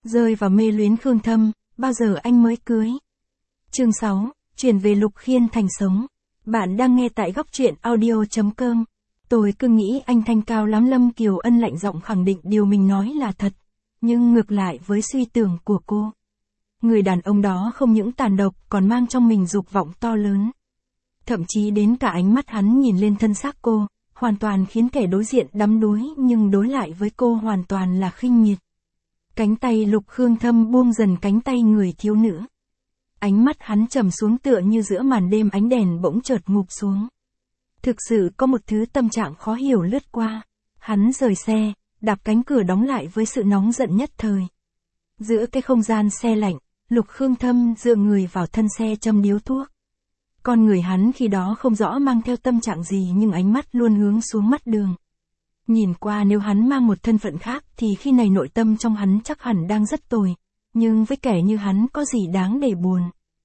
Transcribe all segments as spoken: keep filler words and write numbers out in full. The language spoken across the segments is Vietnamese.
Rơi vào mê luyến Khương Thâm, bao giờ anh mới cưới? Chương sáu, chuyển về Lục Khiên Thành sống. Bạn đang nghe tại góc truyện audio chấm com. Tôi cứ nghĩ anh thanh cao lắm. Lâm Kiều Ân lạnh giọng khẳng định điều mình nói là thật. Nhưng ngược lại với suy tưởng của cô, người đàn ông đó không những tàn độc còn mang trong mình dục vọng to lớn. Thậm chí đến cả ánh mắt hắn nhìn lên thân xác cô, hoàn toàn khiến kẻ đối diện đắm đuối, nhưng đối lại với cô hoàn toàn là khinh miệt. Cánh tay Lục Khương Thâm buông dần cánh tay người thiếu nữ. Ánh mắt hắn trầm xuống tựa như giữa màn đêm ánh đèn bỗng chợt ngụp xuống. Thực sự có một thứ tâm trạng khó hiểu lướt qua. Hắn rời xe, đạp cánh cửa đóng lại với sự nóng giận nhất thời. Giữa cái không gian xe lạnh, Lục Khương Thâm dựa người vào thân xe châm điếu thuốc. Con người hắn khi đó không rõ mang theo tâm trạng gì, nhưng ánh mắt luôn hướng xuống mắt đường. Nhìn qua nếu hắn mang một thân phận khác thì khi này nội tâm trong hắn chắc hẳn đang rất tồi. Nhưng với kẻ như hắn có gì đáng để buồn.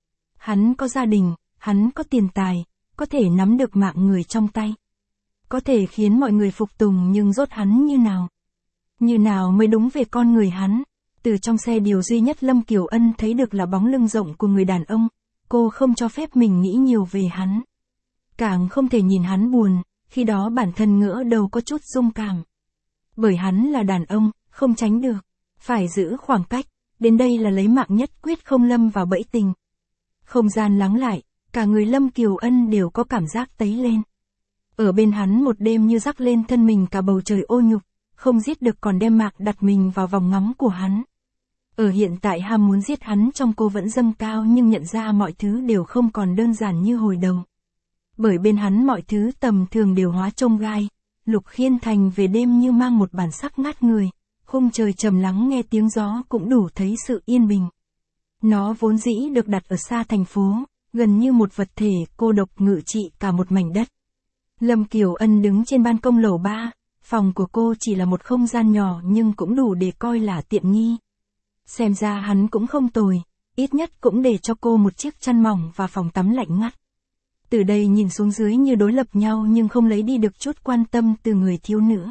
Hắn có gia đình, hắn có tiền tài, có thể nắm được mạng người trong tay. Có thể khiến mọi người phục tùng, nhưng rốt hắn như nào? Như nào mới đúng về con người hắn? Từ trong xe điều duy nhất Lâm Kiều Ân thấy được là bóng lưng rộng của người đàn ông. Cô không cho phép mình nghĩ nhiều về hắn. Càng không thể nhìn hắn buồn, khi đó bản thân ngỡ đâu có chút dung cảm. Bởi hắn là đàn ông, không tránh được. Phải giữ khoảng cách, đến đây là lấy mạng nhất quyết không lâm vào bẫy tình. Không gian lắng lại, cả người Lâm Kiều Ân đều có cảm giác tấy lên. Ở bên hắn một đêm như rắc lên thân mình cả bầu trời ô nhục, không giết được còn đem mạc đặt mình vào vòng ngắm của hắn. Ở hiện tại ham muốn giết hắn trong cô vẫn dâng cao, nhưng nhận ra mọi thứ đều không còn đơn giản như hồi đầu. Bởi bên hắn mọi thứ tầm thường đều hóa chông gai. Lục Khiên Thành về đêm như mang một bản sắc ngát người. Khung trời trầm lắng, nghe tiếng gió cũng đủ thấy sự yên bình. Nó vốn dĩ được đặt ở xa thành phố, gần như một vật thể cô độc ngự trị cả một mảnh đất. Lâm Kiều Ân đứng trên ban công lầu ba, phòng của cô chỉ là một không gian nhỏ nhưng cũng đủ để coi là tiện nghi. Xem ra hắn cũng không tồi, ít nhất cũng để cho cô một chiếc chăn mỏng và phòng tắm lạnh ngắt. Từ đây nhìn xuống dưới như đối lập nhau nhưng không lấy đi được chút quan tâm từ người thiếu nữ.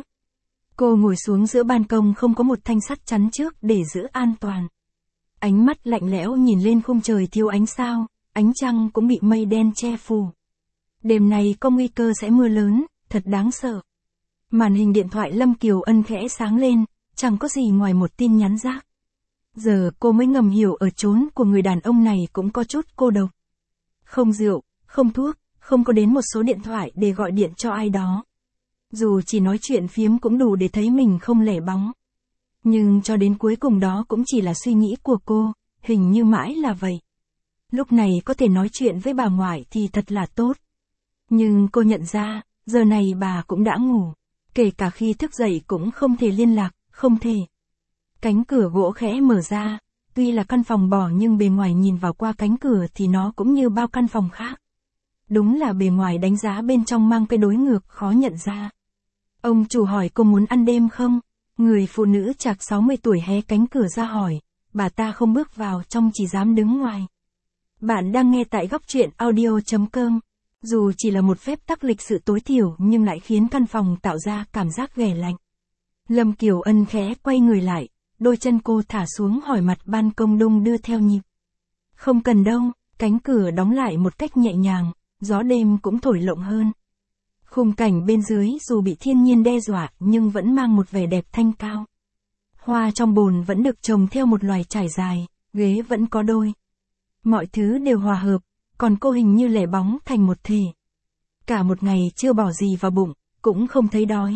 Cô ngồi xuống giữa ban công, không có một thanh sắt chắn trước để giữ an toàn. Ánh mắt lạnh lẽo nhìn lên khung trời thiếu ánh sao, ánh trăng cũng bị mây đen che phủ. Đêm nay có nguy cơ sẽ mưa lớn, thật đáng sợ. Màn hình điện thoại Lâm Kiều Ân khẽ sáng lên, chẳng có gì ngoài một tin nhắn rác. Giờ cô mới ngầm hiểu ở chốn của người đàn ông này cũng có chút cô độc. Không rượu, không thuốc, không có đến một số điện thoại để gọi điện cho ai đó. Dù chỉ nói chuyện phiếm cũng đủ để thấy mình không lẻ bóng. Nhưng cho đến cuối cùng đó cũng chỉ là suy nghĩ của cô, hình như mãi là vậy. Lúc này có thể nói chuyện với bà ngoại thì thật là tốt. Nhưng cô nhận ra, giờ này bà cũng đã ngủ. Kể cả khi thức dậy cũng không thể liên lạc, không thể. Cánh cửa gỗ khẽ mở ra, tuy là căn phòng bỏ nhưng bề ngoài nhìn vào qua cánh cửa thì nó cũng như bao căn phòng khác. Đúng là bề ngoài đánh giá bên trong mang cái đối ngược khó nhận ra. Ông chủ hỏi cô muốn ăn đêm không? Người phụ nữ chạc sáu mươi tuổi hé cánh cửa ra hỏi, bà ta không bước vào trong, chỉ dám đứng ngoài. Bạn đang nghe tại góc truyện audio chấm com. Dù chỉ là một phép tắc lịch sự tối thiểu nhưng lại khiến căn phòng tạo ra cảm giác ghẻ lạnh. Lâm Kiều Ân khẽ quay người lại, đôi chân cô thả xuống, hỏi mặt ban công đung đưa theo nhịp. Không cần đâu, cánh cửa đóng lại một cách nhẹ nhàng, gió đêm cũng thổi lộng hơn. Khung cảnh bên dưới dù bị thiên nhiên đe dọa nhưng vẫn mang một vẻ đẹp thanh cao. Hoa trong bồn vẫn được trồng theo một loài trải dài, ghế vẫn có đôi. Mọi thứ đều hòa hợp, còn cô hình như lẻ bóng thành một thể. Cả một ngày chưa bỏ gì vào bụng, cũng không thấy đói.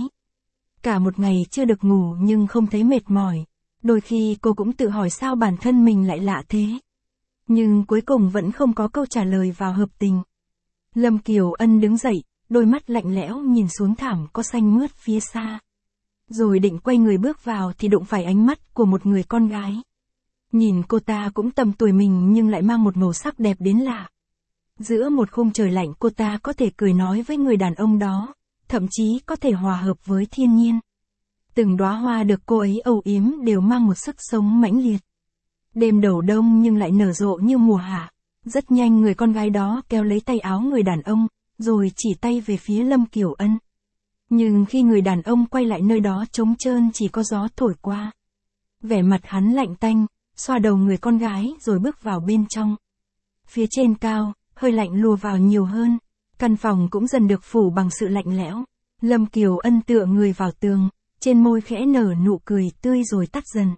Cả một ngày chưa được ngủ nhưng không thấy mệt mỏi. Đôi khi cô cũng tự hỏi sao bản thân mình lại lạ thế. Nhưng cuối cùng vẫn không có câu trả lời vào hợp tình. Lâm Kiều Ân đứng dậy, đôi mắt lạnh lẽo nhìn xuống thảm có xanh mướt phía xa. Rồi định quay người bước vào thì đụng phải ánh mắt của một người con gái. Nhìn cô ta cũng tầm tuổi mình nhưng lại mang một màu sắc đẹp đến lạ. Giữa một khung trời lạnh cô ta có thể cười nói với người đàn ông đó, thậm chí có thể hòa hợp với thiên nhiên. Từng đóa hoa được cô ấy âu yếm đều mang một sức sống mãnh liệt. Đêm đầu đông nhưng lại nở rộ như mùa hạ. Rất nhanh người con gái đó kéo lấy tay áo người đàn ông, rồi chỉ tay về phía Lâm Kiều Ân. Nhưng khi người đàn ông quay lại nơi đó trống trơn chỉ có gió thổi qua. vẻ mặt hắn lạnh tanh, xoa đầu người con gái rồi bước vào bên trong. Phía trên cao, hơi lạnh lùa vào nhiều hơn, căn phòng cũng dần được phủ bằng sự lạnh lẽo. Lâm Kiều Ân tựa người vào tường, trên môi khẽ nở nụ cười tươi rồi tắt dần.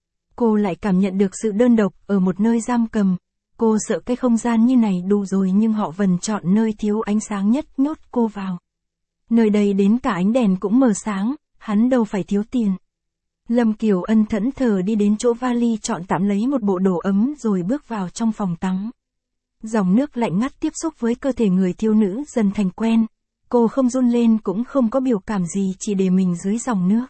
Cô lại cảm nhận được sự đơn độc ở một nơi giam cầm. Cô sợ cái không gian như này đủ rồi nhưng họ vẫn chọn nơi thiếu ánh sáng nhất nhốt cô vào. Nơi đây đến cả ánh đèn cũng mờ sáng, hắn đâu phải thiếu tiền. Lâm Kiều Ân thẫn thờ đi đến chỗ vali chọn tạm lấy một bộ đồ ấm rồi bước vào trong phòng tắm. Dòng nước lạnh ngắt tiếp xúc với cơ thể người thiếu nữ dần thành quen. Cô không run lên cũng không có biểu cảm gì, chỉ để mình dưới dòng nước.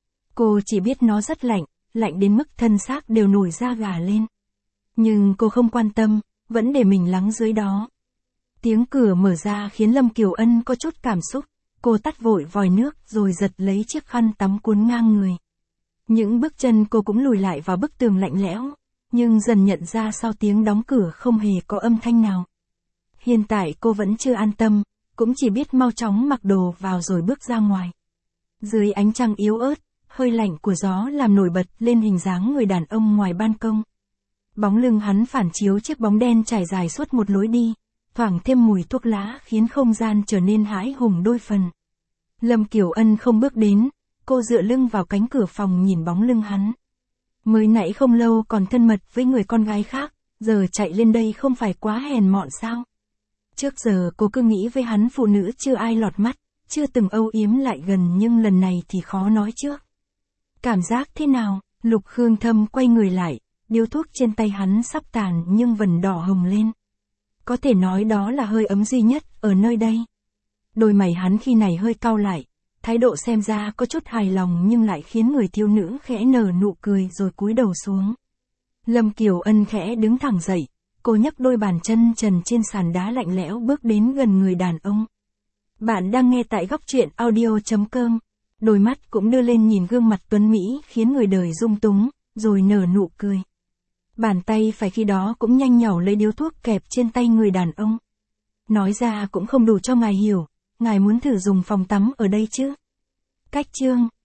Cô chỉ biết nó rất lạnh, lạnh đến mức thân xác đều nổi da gà lên. Nhưng cô không quan tâm, vẫn để mình lắng dưới đó. Tiếng cửa mở ra khiến Lâm Kiều Ân có chút cảm xúc. Cô tắt vội vòi nước rồi giật lấy chiếc khăn tắm cuốn ngang người. Những bước chân cô cũng lùi lại vào bức tường lạnh lẽo, nhưng dần nhận ra sau tiếng đóng cửa không hề có âm thanh nào. Hiện tại cô vẫn chưa an tâm, cũng chỉ biết mau chóng mặc đồ vào rồi bước ra ngoài. Dưới ánh trăng yếu ớt, hơi lạnh của gió làm nổi bật lên hình dáng người đàn ông ngoài ban công. Bóng lưng hắn phản chiếu chiếc bóng đen trải dài suốt một lối đi, thoảng thêm mùi thuốc lá khiến không gian trở nên hãi hùng đôi phần. Lâm Kiều Ân không bước đến, cô dựa lưng vào cánh cửa phòng nhìn bóng lưng hắn. Mới nãy không lâu còn thân mật với người con gái khác, giờ chạy lên đây không phải quá hèn mọn sao? Trước giờ cô cứ nghĩ với hắn phụ nữ chưa ai lọt mắt, chưa từng âu yếm lại gần, nhưng lần này thì khó nói trước. Cảm giác thế nào? Lục Khương Thâm quay người lại, điếu thuốc trên tay hắn sắp tàn nhưng vẫn đỏ hồng lên. Có thể nói đó là hơi ấm duy nhất ở nơi đây. Đôi mày hắn khi này hơi cau lại, thái độ xem ra có chút hài lòng nhưng lại khiến người thiếu nữ khẽ nở nụ cười rồi cúi đầu xuống. Lâm Kiều Ân khẽ đứng thẳng dậy, cô nhấc đôi bàn chân trần trên sàn đá lạnh lẽo bước đến gần người đàn ông. Bạn đang nghe tại góc truyện audio chấm com. Đôi mắt cũng đưa lên nhìn gương mặt tuấn mỹ khiến người đời rung túng, rồi nở nụ cười. Bàn tay phải khi đó cũng nhanh nhảu lấy điếu thuốc kẹp trên tay người đàn ông. Nói ra cũng không đủ cho ngài hiểu, ngài muốn thử dùng phòng tắm ở đây chứ? Cách chương,